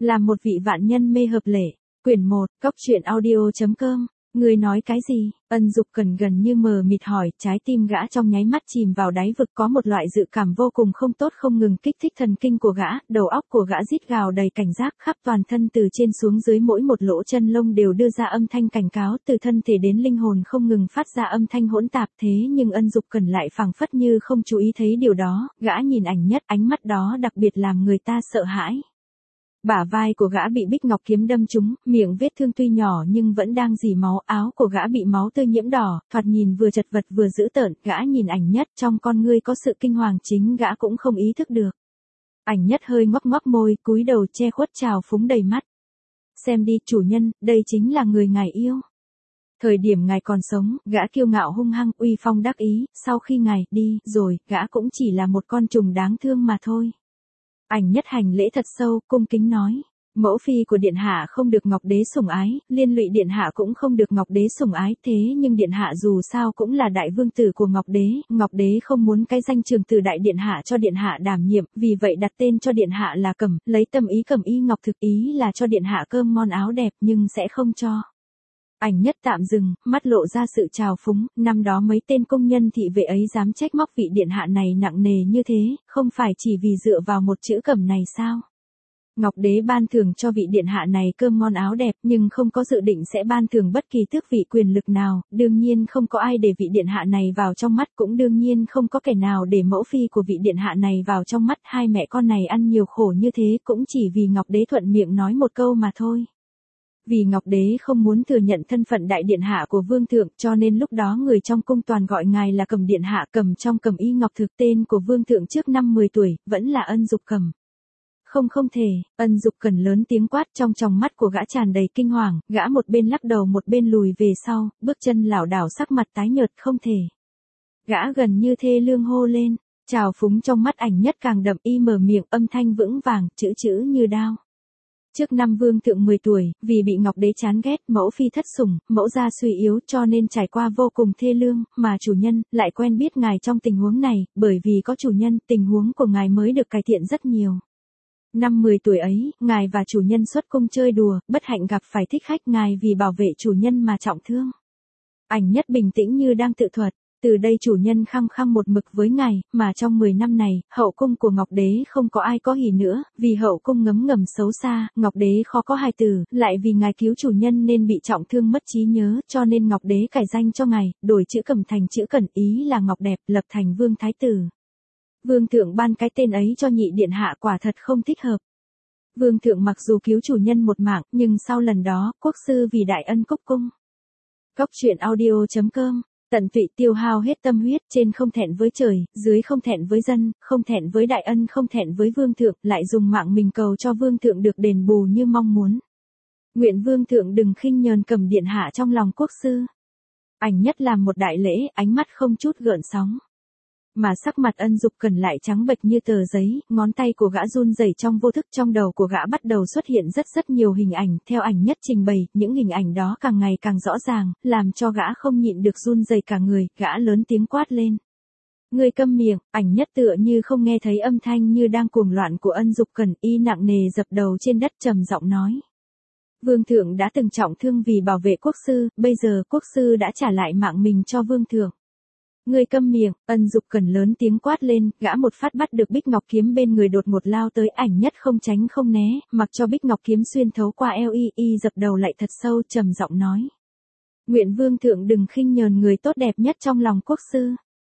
Làm một vị vạn nhân mê hợp lệ. Quyển 1, cóc truyện audio.com. Người nói cái gì? Ân Dục Cần gần như mờ mịt hỏi, trái tim gã trong nháy mắt chìm vào đáy vực, có một loại dự cảm vô cùng không tốt không ngừng kích thích thần kinh của gã, đầu óc của gã rít gào đầy cảnh giác, khắp toàn thân từ trên xuống dưới mỗi một lỗ chân lông đều đưa ra âm thanh cảnh cáo, từ thân thể đến linh hồn không ngừng phát ra âm thanh hỗn tạp. Thế nhưng Ân Dục Cần lại phảng phất như không chú ý thấy điều đó, gã nhìn Ảnh Nhất, ánh mắt đó đặc biệt làm người ta sợ hãi. Bả vai của gã bị bích ngọc kiếm đâm trúng, miệng vết thương tuy nhỏ nhưng vẫn đang rỉ máu, áo của gã bị máu tươi nhiễm đỏ, thoạt nhìn vừa chật vật vừa dữ tợn. Gã nhìn Ảnh Nhất, trong con ngươi có sự kinh hoàng chính gã cũng không ý thức được. Ảnh Nhất hơi ngoắc ngoắc môi, cúi đầu che khuất trào phúng đầy mắt. Xem đi, chủ nhân, đây chính là người ngài yêu. Thời điểm ngài còn sống, gã kiêu ngạo hung hăng, uy phong đắc ý, sau khi ngài đi rồi, gã cũng chỉ là một con trùng đáng thương mà thôi. Ảnh Nhất hành lễ thật sâu, cung kính nói. Mẫu phi của điện hạ không được Ngọc Đế sủng ái, liên lụy điện hạ cũng không được Ngọc Đế sủng ái, thế nhưng điện hạ dù sao cũng là đại vương tử của Ngọc Đế không muốn cái danh trường tử đại điện hạ cho điện hạ đảm nhiệm, vì vậy đặt tên cho điện hạ là Cẩm, lấy tâm ý Cẩm y ngọc thực, ý là cho điện hạ cơm ngon áo đẹp nhưng sẽ không cho. Ảnh Nhất tạm dừng, mắt lộ ra sự trào phúng, năm đó mấy tên công nhân thị vệ ấy dám trách móc vị điện hạ này nặng nề như thế, không phải chỉ vì dựa vào một chữ Cẩm này sao? Ngọc Đế ban thưởng cho vị điện hạ này cơm ngon áo đẹp nhưng không có dự định sẽ ban thưởng bất kỳ tước vị quyền lực nào, đương nhiên không có ai để vị điện hạ này vào trong mắt, cũng đương nhiên không có kẻ nào để mẫu phi của vị điện hạ này vào trong mắt. Hai mẹ con này ăn nhiều khổ như thế cũng chỉ vì Ngọc Đế thuận miệng nói một câu mà thôi. Vì Ngọc Đế không muốn thừa nhận thân phận đại điện hạ của vương thượng, cho nên lúc đó người trong cung toàn gọi ngài là Cẩm điện hạ. Cẩm trong Cẩm y ngọc thực, tên của vương thượng trước năm 10 tuổi, vẫn là Ân Dục Cẩm. Không thể. Ân Dục Cần lớn tiếng quát, trong tròng mắt của gã tràn đầy kinh hoàng, gã một bên lắc đầu một bên lùi về sau, bước chân lảo đảo, sắc mặt tái nhợt. Không thể. Gã gần như thê lương hô lên, trào phúng trong mắt Ảnh Nhất càng đậm, y mở miệng, âm thanh vững vàng, chữ như đao. Trước năm vương thượng 10 tuổi, vì bị Ngọc Đế chán ghét, mẫu phi thất sủng, mẫu gia suy yếu cho nên trải qua vô cùng thê lương, mà chủ nhân lại quen biết ngài trong tình huống này, bởi vì có chủ nhân, tình huống của ngài mới được cải thiện rất nhiều. Năm 10 tuổi ấy, ngài và chủ nhân xuất cung chơi đùa, bất hạnh gặp phải thích khách, ngài vì bảo vệ chủ nhân mà trọng thương. Ảnh Nhất bình tĩnh như đang tự thuật. Từ đây chủ nhân khăng khăng một mực với ngài, mà trong 10 năm này, hậu cung của Ngọc Đế không có ai có hỉ nữa, vì hậu cung ngấm ngầm xấu xa, Ngọc Đế khó có hài tử, lại vì ngài cứu chủ nhân nên bị trọng thương mất trí nhớ, cho nên Ngọc Đế cải danh cho ngài, đổi chữ Cẩm thành chữ Cẩn, ý là Ngọc đẹp, lập thành vương thái tử. Vương thượng ban cái tên ấy cho nhị điện hạ quả thật không thích hợp. Vương thượng mặc dù cứu chủ nhân một mạng, nhưng sau lần đó, quốc sư vì đại ân cúc cung. Cóc truyện audio.com. Tận tụy tiêu hao hết tâm huyết, trên không thẹn với trời, dưới không thẹn với dân, không thẹn với đại ân, không thẹn với vương thượng, lại dùng mạng mình cầu cho vương thượng được đền bù như mong muốn. Nguyện vương thượng đừng khinh nhờn Cẩm điện hạ trong lòng quốc sư. Ảnh Nhất làm một đại lễ, ánh mắt không chút gợn sóng. Mà sắc mặt Ân Dục Cần lại trắng bệch như tờ giấy, ngón tay của gã run rẩy trong vô thức, trong đầu của gã bắt đầu xuất hiện rất nhiều hình ảnh, theo Ảnh Nhất trình bày, những hình ảnh đó càng ngày càng rõ ràng, làm cho gã không nhịn được run rẩy cả người, gã lớn tiếng quát lên. Ngươi câm miệng. Ảnh Nhất tựa như không nghe thấy âm thanh như đang cuồng loạn của Ân Dục Cần, y nặng nề dập đầu trên đất trầm giọng nói. Vương thượng đã từng trọng thương vì bảo vệ quốc sư, bây giờ quốc sư đã trả lại mạng mình cho vương thượng. Ngươi câm miệng. Ân Dục Cần lớn tiếng quát lên, gã một phát bắt được bích ngọc kiếm bên người, đột ngột lao tới. Ảnh Nhất không tránh không né, mặc cho bích ngọc kiếm xuyên thấu qua eo y dập đầu lại thật sâu, trầm giọng nói. Nguyện vương thượng đừng khinh nhờn người tốt đẹp nhất trong lòng quốc sư.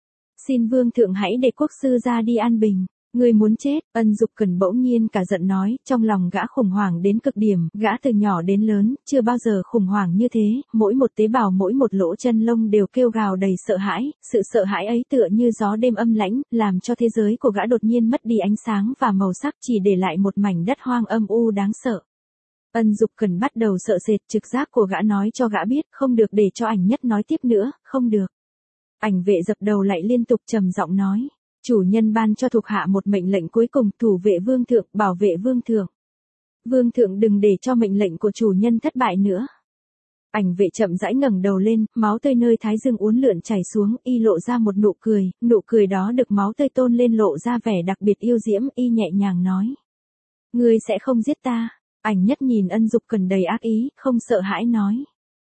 Xin vương thượng hãy để quốc sư ra đi an bình. Ngươi muốn chết. Ân Dục Cần bỗng nhiên cả giận nói, trong lòng gã khủng hoảng đến cực điểm, gã từ nhỏ đến lớn, chưa bao giờ khủng hoảng như thế, mỗi một tế bào mỗi một lỗ chân lông đều kêu gào đầy sợ hãi, sự sợ hãi ấy tựa như gió đêm âm lãnh, làm cho thế giới của gã đột nhiên mất đi ánh sáng và màu sắc, chỉ để lại một mảnh đất hoang âm u đáng sợ. Ân Dục Cần bắt đầu sợ sệt, trực giác của gã nói cho gã biết, không được để cho Ảnh Nhất nói tiếp nữa, không được. Ảnh vệ dập đầu lại liên tục trầm giọng nói. Chủ nhân ban cho thuộc hạ một mệnh lệnh cuối cùng, thủ vệ vương thượng, bảo vệ vương thượng. Vương thượng đừng để cho mệnh lệnh của chủ nhân thất bại nữa. Ảnh vệ chậm rãi ngẩng đầu lên, máu tươi nơi thái dương uốn lượn chảy xuống, y lộ ra một nụ cười đó được máu tươi tôn lên lộ ra vẻ đặc biệt yêu diễm, y nhẹ nhàng nói. Ngươi sẽ không giết ta. Ảnh Nhất nhìn Ân Dục Cần đầy ác ý, không sợ hãi nói.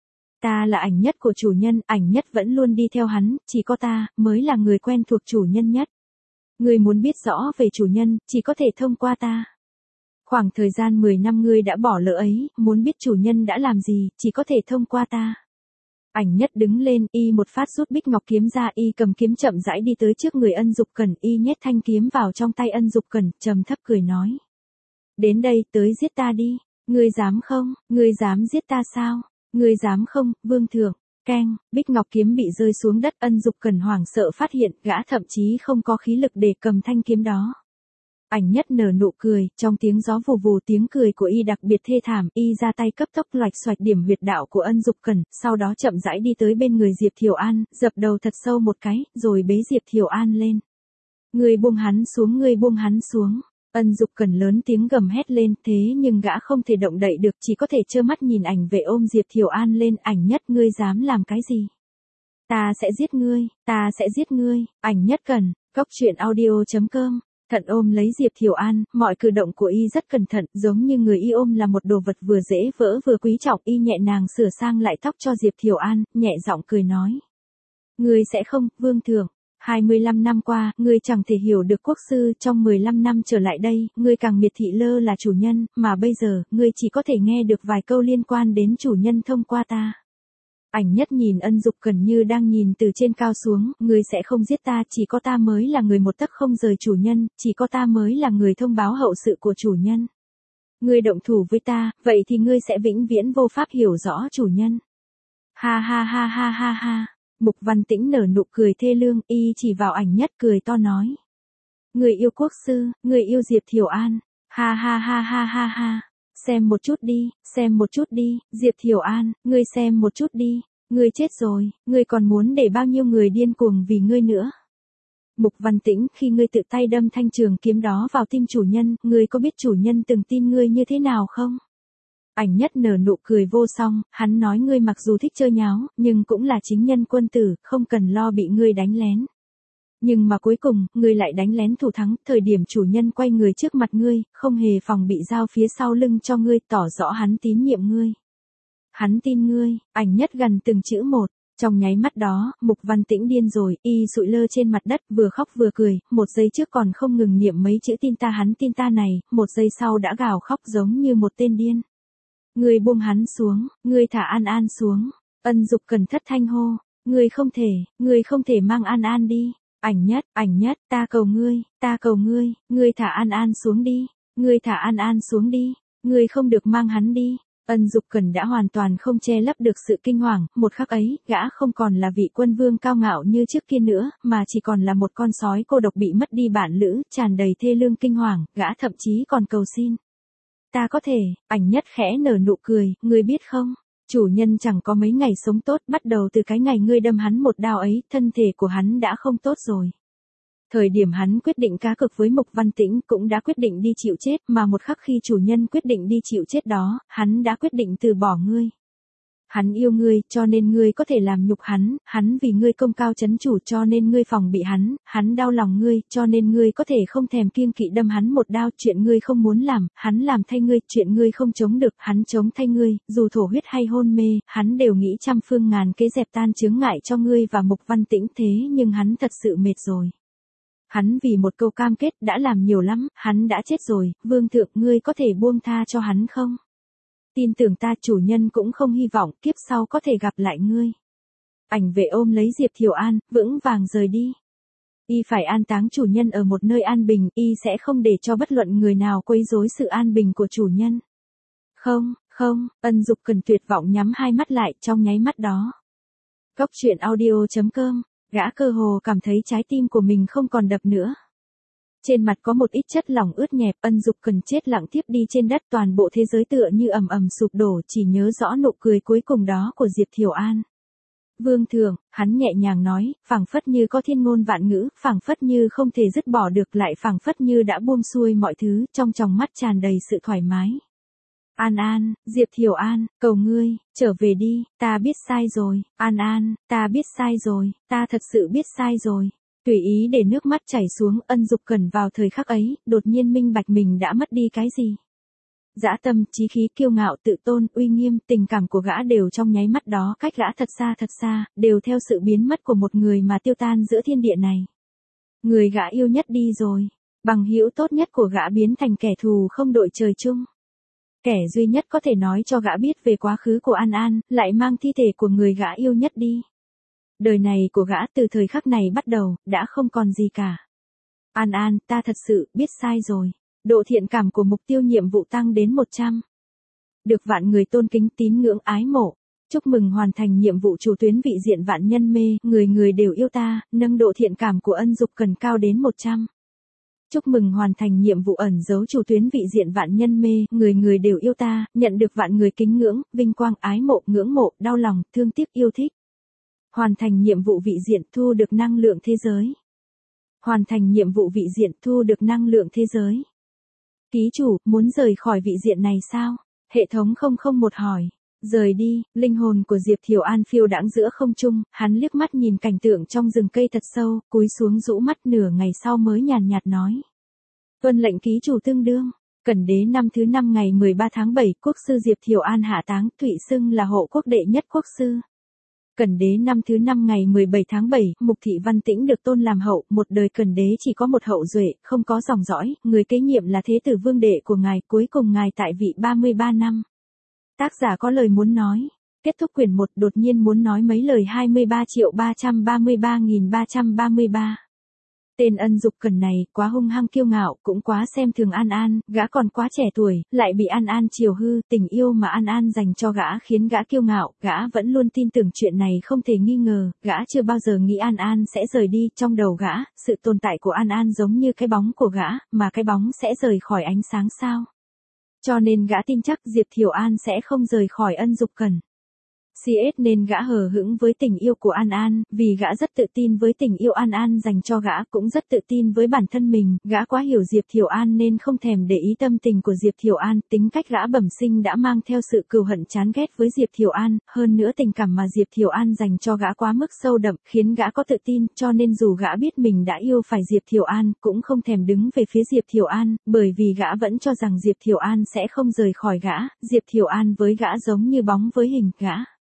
Ta là Ảnh Nhất của chủ nhân, Ảnh Nhất vẫn luôn đi theo hắn, chỉ có ta, mới là người quen thuộc chủ nhân nhất. Ngươi muốn biết rõ về chủ nhân, chỉ có thể thông qua ta. Khoảng thời gian 10 năm ngươi đã bỏ lỡ ấy, muốn biết chủ nhân đã làm gì, chỉ có thể thông qua ta. Ảnh Nhất đứng lên, y một phát rút bích ngọc kiếm ra, y cầm kiếm chậm rãi đi tới trước người Ân Dục Cần, y nhét thanh kiếm vào trong tay Ân Dục Cần, trầm thấp cười nói. Đến đây, tới giết ta đi. Ngươi dám không? Ngươi dám giết ta sao? Ngươi dám không, vương thượng? Keng, bích ngọc kiếm bị rơi xuống đất, Ân Dục Cần hoảng sợ phát hiện, gã thậm chí không có khí lực để cầm thanh kiếm đó. Ảnh Nhất nở nụ cười, trong tiếng gió vù vù, tiếng cười của y đặc biệt thê thảm, y ra tay cấp tốc loạch xoạch điểm huyệt đạo của Ân Dục Cần, sau đó chậm rãi đi tới bên người Diệp Thiều An, dập đầu thật sâu một cái, rồi bế Diệp Thiều An lên. Ngươi buông hắn xuống, ngươi buông hắn xuống. Ân Dục Cần lớn tiếng gầm hét lên, thế nhưng gã không thể động đậy được, chỉ có thể trơ mắt nhìn Ảnh Vệ ôm Diệp Thiều An lên. Ảnh Nhất, ngươi dám làm cái gì? Ta sẽ giết ngươi, ta sẽ giết ngươi. Ảnh Nhất Cần, Goctruyện.audio.com. Thận ôm lấy Diệp Thiều An, mọi cử động của y rất cẩn thận, giống như người y ôm là một đồ vật vừa dễ vỡ vừa quý trọng. Y nhẹ nhàng sửa sang lại tóc cho Diệp Thiều An, nhẹ giọng cười nói. Ngươi sẽ không, vương thượng. 25 năm qua, ngươi chẳng thể hiểu được quốc sư, trong 15 năm trở lại đây, ngươi càng miệt thị Lơ là chủ nhân, mà bây giờ, ngươi chỉ có thể nghe được vài câu liên quan đến chủ nhân thông qua ta. Ảnh Nhất nhìn Ân Dục Cần như đang nhìn từ trên cao xuống, ngươi sẽ không giết ta, chỉ có ta mới là người một tấc không rời chủ nhân, chỉ có ta mới là người thông báo hậu sự của chủ nhân. Ngươi động thủ với ta, vậy thì ngươi sẽ vĩnh viễn vô pháp hiểu rõ chủ nhân. Ha ha ha ha ha ha. Mục Văn Tĩnh nở nụ cười thê lương, y chỉ vào Ảnh Nhất cười to nói. Người yêu quốc sư, người yêu Diệp Thiều An. Ha ha ha ha ha ha. Xem một chút đi, xem một chút đi, Diệp Thiều An, ngươi xem một chút đi. Ngươi chết rồi, ngươi còn muốn để bao nhiêu người điên cuồng vì ngươi nữa. Mục Văn Tĩnh, khi ngươi tự tay đâm thanh trường kiếm đó vào tim chủ nhân, ngươi có biết chủ nhân từng tin ngươi như thế nào không? Ảnh Nhất nở nụ cười vô song, hắn nói ngươi mặc dù thích chơi nháo, nhưng cũng là chính nhân quân tử, không cần lo bị ngươi đánh lén. Nhưng mà cuối cùng, ngươi lại đánh lén thủ thắng, thời điểm chủ nhân quay người trước mặt ngươi, không hề phòng bị dao phía sau lưng cho ngươi, tỏ rõ hắn tín nhiệm ngươi. Hắn tin ngươi. Ảnh Nhất gần từng chữ một. Trong nháy mắt đó, Mục Văn Tĩnh điên rồi, y sụi lơ trên mặt đất, vừa khóc vừa cười, một giây trước còn không ngừng niệm mấy chữ tin ta hắn tin ta này, một giây sau đã gào khóc giống như một tên điên. Ngươi buông hắn xuống, ngươi thả An An xuống. Ân Dục Cần thất thanh hô, ngươi không thể mang An An đi. Ảnh Nhất, ta cầu ngươi, ngươi thả An An xuống đi, ngươi thả An An xuống đi, ngươi không được mang hắn đi. Ân Dục Cần đã hoàn toàn không che lấp được sự kinh hoàng, một khắc ấy, gã không còn là vị quân vương cao ngạo như trước kia nữa, mà chỉ còn là một con sói cô độc bị mất đi bản lữ, tràn đầy thê lương kinh hoàng, gã thậm chí còn cầu xin. Ta có thể. Ảnh Nhất khẽ nở nụ cười, ngươi biết không? Chủ nhân chẳng có mấy ngày sống tốt, bắt đầu từ cái ngày ngươi đâm hắn một đao ấy, thân thể của hắn đã không tốt rồi. Thời điểm hắn quyết định cá cược với Mục Văn Tĩnh cũng đã quyết định đi chịu chết, mà một khắc khi chủ nhân quyết định đi chịu chết đó, hắn đã quyết định từ bỏ ngươi. Hắn yêu ngươi, cho nên ngươi có thể làm nhục hắn vì ngươi công cao chấn chủ cho nên ngươi phòng bị hắn đau lòng ngươi, cho nên ngươi có thể không thèm kiêng kỵ đâm hắn một đao, chuyện ngươi không muốn làm, hắn làm thay ngươi, chuyện ngươi không chống được, hắn chống thay ngươi, dù thổ huyết hay hôn mê, hắn đều nghĩ trăm phương ngàn kế dẹp tan chướng ngại cho ngươi và Mục Văn Tĩnh thế nhưng hắn thật sự mệt rồi. Hắn vì một câu cam kết đã làm nhiều lắm, hắn đã chết rồi, vương thượng ngươi có thể buông tha cho hắn không? Tin tưởng ta, chủ nhân cũng không hy vọng kiếp sau có thể gặp lại ngươi. Ảnh Vệ ôm lấy Diệp Thiều An, vững vàng rời đi. Y phải an táng chủ nhân ở một nơi an bình, y sẽ không để cho bất luận người nào quấy rối sự an bình của chủ nhân. Không, Ân Dục Cần tuyệt vọng nhắm hai mắt lại trong nháy mắt đó. Goctruyện.audio.com, gã cơ hồ cảm thấy trái tim của mình không còn đập nữa. Trên mặt có một ít chất lỏng ướt nhẹp, Ân Dục Cần chết lặng tiếp đi trên đất, toàn bộ thế giới tựa như ầm ầm sụp đổ, chỉ nhớ rõ nụ cười cuối cùng đó của Diệp Thiều An. Vương thượng, hắn nhẹ nhàng nói, phảng phất như có thiên ngôn vạn ngữ, phảng phất như không thể dứt bỏ được, lại phảng phất như đã buông xuôi mọi thứ, trong tròng mắt tràn đầy sự thoải mái. An An, Diệp Thiều An, cầu ngươi, trở về đi, ta biết sai rồi, An An, ta biết sai rồi, ta thật sự biết sai rồi. Tùy ý để nước mắt chảy xuống, Ân Dục Cần vào thời khắc ấy, đột nhiên minh bạch mình đã mất đi cái gì. Dã tâm, chí khí, kiêu ngạo, tự tôn, uy nghiêm, tình cảm của gã đều trong nháy mắt đó cách gã thật xa, đều theo sự biến mất của một người mà tiêu tan giữa thiên địa này. Người gã yêu nhất đi rồi, bằng hữu tốt nhất của gã biến thành kẻ thù không đội trời chung. Kẻ duy nhất có thể nói cho gã biết về quá khứ của An An, lại mang thi thể của người gã yêu nhất đi. Đời này của gã từ thời khắc này bắt đầu, đã không còn gì cả. An An, ta thật sự biết sai rồi. Độ thiện cảm của mục tiêu nhiệm vụ tăng đến 100. Được vạn người tôn kính tín ngưỡng ái mộ. Chúc mừng hoàn thành nhiệm vụ chủ tuyến vị diện vạn nhân mê, người người đều yêu ta, nâng độ thiện cảm của Ân Dục Cần cao đến 100. Chúc mừng hoàn thành nhiệm vụ ẩn giấu chủ tuyến vị diện vạn nhân mê, người người đều yêu ta, nhận được vạn người kính ngưỡng, vinh quang ái mộ, ngưỡng mộ, đau lòng, thương tiếc yêu thích. Hoàn thành nhiệm vụ vị diện thu được năng lượng thế giới. Hoàn thành nhiệm vụ vị diện thu được năng lượng thế giới. Ký chủ, muốn rời khỏi vị diện này sao? Hệ thống 001 hỏi. Rời đi, linh hồn của Diệp Thiều An phiêu đãng giữa không trung, hắn liếc mắt nhìn cảnh tượng trong rừng cây thật sâu, cúi xuống rũ mắt nửa ngày sau mới nhàn nhạt nói. Tuân lệnh ký chủ tương đương. Cẩn đế năm thứ 5 ngày 13 tháng 7, quốc sư Diệp Thiều An hạ táng, Thụy xưng là hộ quốc đệ nhất quốc sư. Cẩn đế năm thứ 5 ngày 17 tháng 7, Mục Thị Văn Tĩnh được tôn làm hậu, một đời Cẩn đế chỉ có một hậu duệ, không có dòng dõi, người kế nhiệm là thế tử vương đệ của ngài, cuối cùng ngài tại vị 33 năm. Tác giả có lời muốn nói. Kết thúc quyển 1 đột nhiên muốn nói mấy lời 23.333.333. Tên Ân Dục Cần này, quá hung hăng kiêu ngạo, cũng quá xem thường An An, gã còn quá trẻ tuổi, lại bị An An chiều hư, tình yêu mà An An dành cho gã khiến gã kiêu ngạo, gã vẫn luôn tin tưởng chuyện này không thể nghi ngờ, gã chưa bao giờ nghĩ An An sẽ rời đi, trong đầu gã, sự tồn tại của An An giống như cái bóng của gã, mà cái bóng sẽ rời khỏi ánh sáng sao. Cho nên gã tin chắc Diệp Thiều An sẽ không rời khỏi Ân Dục Cần. CS nên gã hờ hững với tình yêu của An An, vì gã rất tự tin với tình yêu An An dành cho gã, cũng rất tự tin với bản thân mình, gã quá hiểu Diệp Thiều An nên không thèm để ý tâm tình của Diệp Thiều An, tính cách gã bẩm sinh đã mang theo sự cừu hận chán ghét với Diệp Thiều An, hơn nữa tình cảm mà Diệp Thiều An dành cho gã quá mức sâu đậm, khiến gã có tự tin, cho nên dù gã biết mình đã yêu phải Diệp Thiều An, cũng không thèm đứng về phía Diệp Thiều An, bởi vì gã vẫn cho rằng Diệp Thiều An sẽ không rời khỏi gã, Diệp Thiều An với gã giống như bóng với hình gã.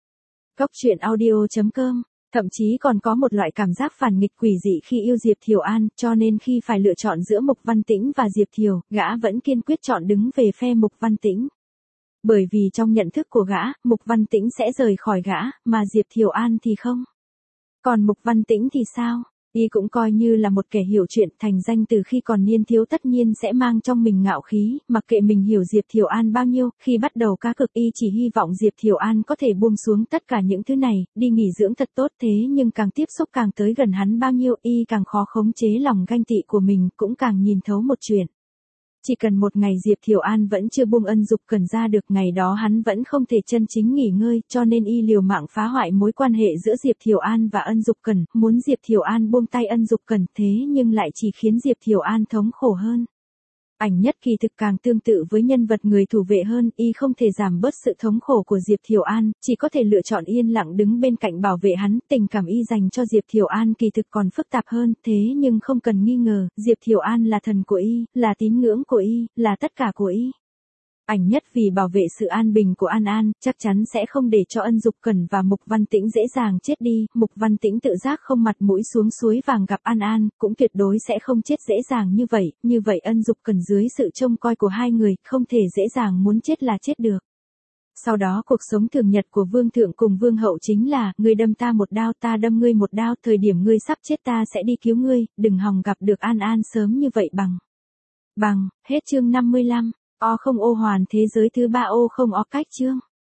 Góc truyện audio.com, thậm chí còn có một loại cảm giác phản nghịch quỷ dị khi yêu Diệp Thiều An, cho nên khi phải lựa chọn giữa Mục Văn Tĩnh và Diệp Thiều, gã vẫn kiên quyết chọn đứng về phe Mục Văn Tĩnh. Bởi vì trong nhận thức của gã, Mục Văn Tĩnh sẽ rời khỏi gã, mà Diệp Thiều An thì không. Còn Mục Văn Tĩnh thì sao? Y cũng coi như là một kẻ hiểu chuyện, thành danh từ khi còn niên thiếu tất nhiên sẽ mang trong mình ngạo khí, mặc kệ mình hiểu Diệp Thiều An bao nhiêu, khi bắt đầu cá cược Y chỉ hy vọng Diệp Thiều An có thể buông xuống tất cả những thứ này, đi nghỉ dưỡng thật tốt, thế nhưng càng tiếp xúc càng tới gần hắn bao nhiêu, Y càng khó khống chế lòng ganh tị của mình, cũng càng nhìn thấu một chuyện. Chỉ cần một ngày Diệp Thiều An vẫn chưa buông Ân Dục Cần ra được, ngày đó hắn vẫn không thể chân chính nghỉ ngơi, cho nên Y liều mạng phá hoại mối quan hệ giữa Diệp Thiều An và Ân Dục Cần, muốn Diệp Thiều An buông tay Ân Dục Cần, thế nhưng lại chỉ khiến Diệp Thiều An thống khổ hơn. Ảnh nhất kỳ thực càng tương tự với nhân vật người thủ vệ hơn, Y không thể giảm bớt sự thống khổ của Diệp Thiều An, chỉ có thể lựa chọn yên lặng đứng bên cạnh bảo vệ hắn, tình cảm Y dành cho Diệp Thiều An kỳ thực còn phức tạp hơn, thế nhưng không cần nghi ngờ, Diệp Thiều An là thần của Y, là tín ngưỡng của Y, là tất cả của Y. Ảnh nhất vì bảo vệ sự an bình của An An, chắc chắn sẽ không để cho Ân Dục Cần và Mục Văn Tĩnh dễ dàng chết đi, Mục Văn Tĩnh tự giác không mặt mũi xuống suối vàng gặp An An, cũng tuyệt đối sẽ không chết dễ dàng như vậy Ân Dục Cần dưới sự trông coi của hai người, không thể dễ dàng muốn chết là chết được. Sau đó cuộc sống thường nhật của vương thượng cùng vương hậu chính là, ngươi đâm ta một đao ta đâm ngươi một đao, thời điểm ngươi sắp chết ta sẽ đi cứu ngươi, đừng hòng gặp được An An sớm như vậy bằng, hết chương 55. O không ô hoàn thế giới thứ 3 ô không o cách chương.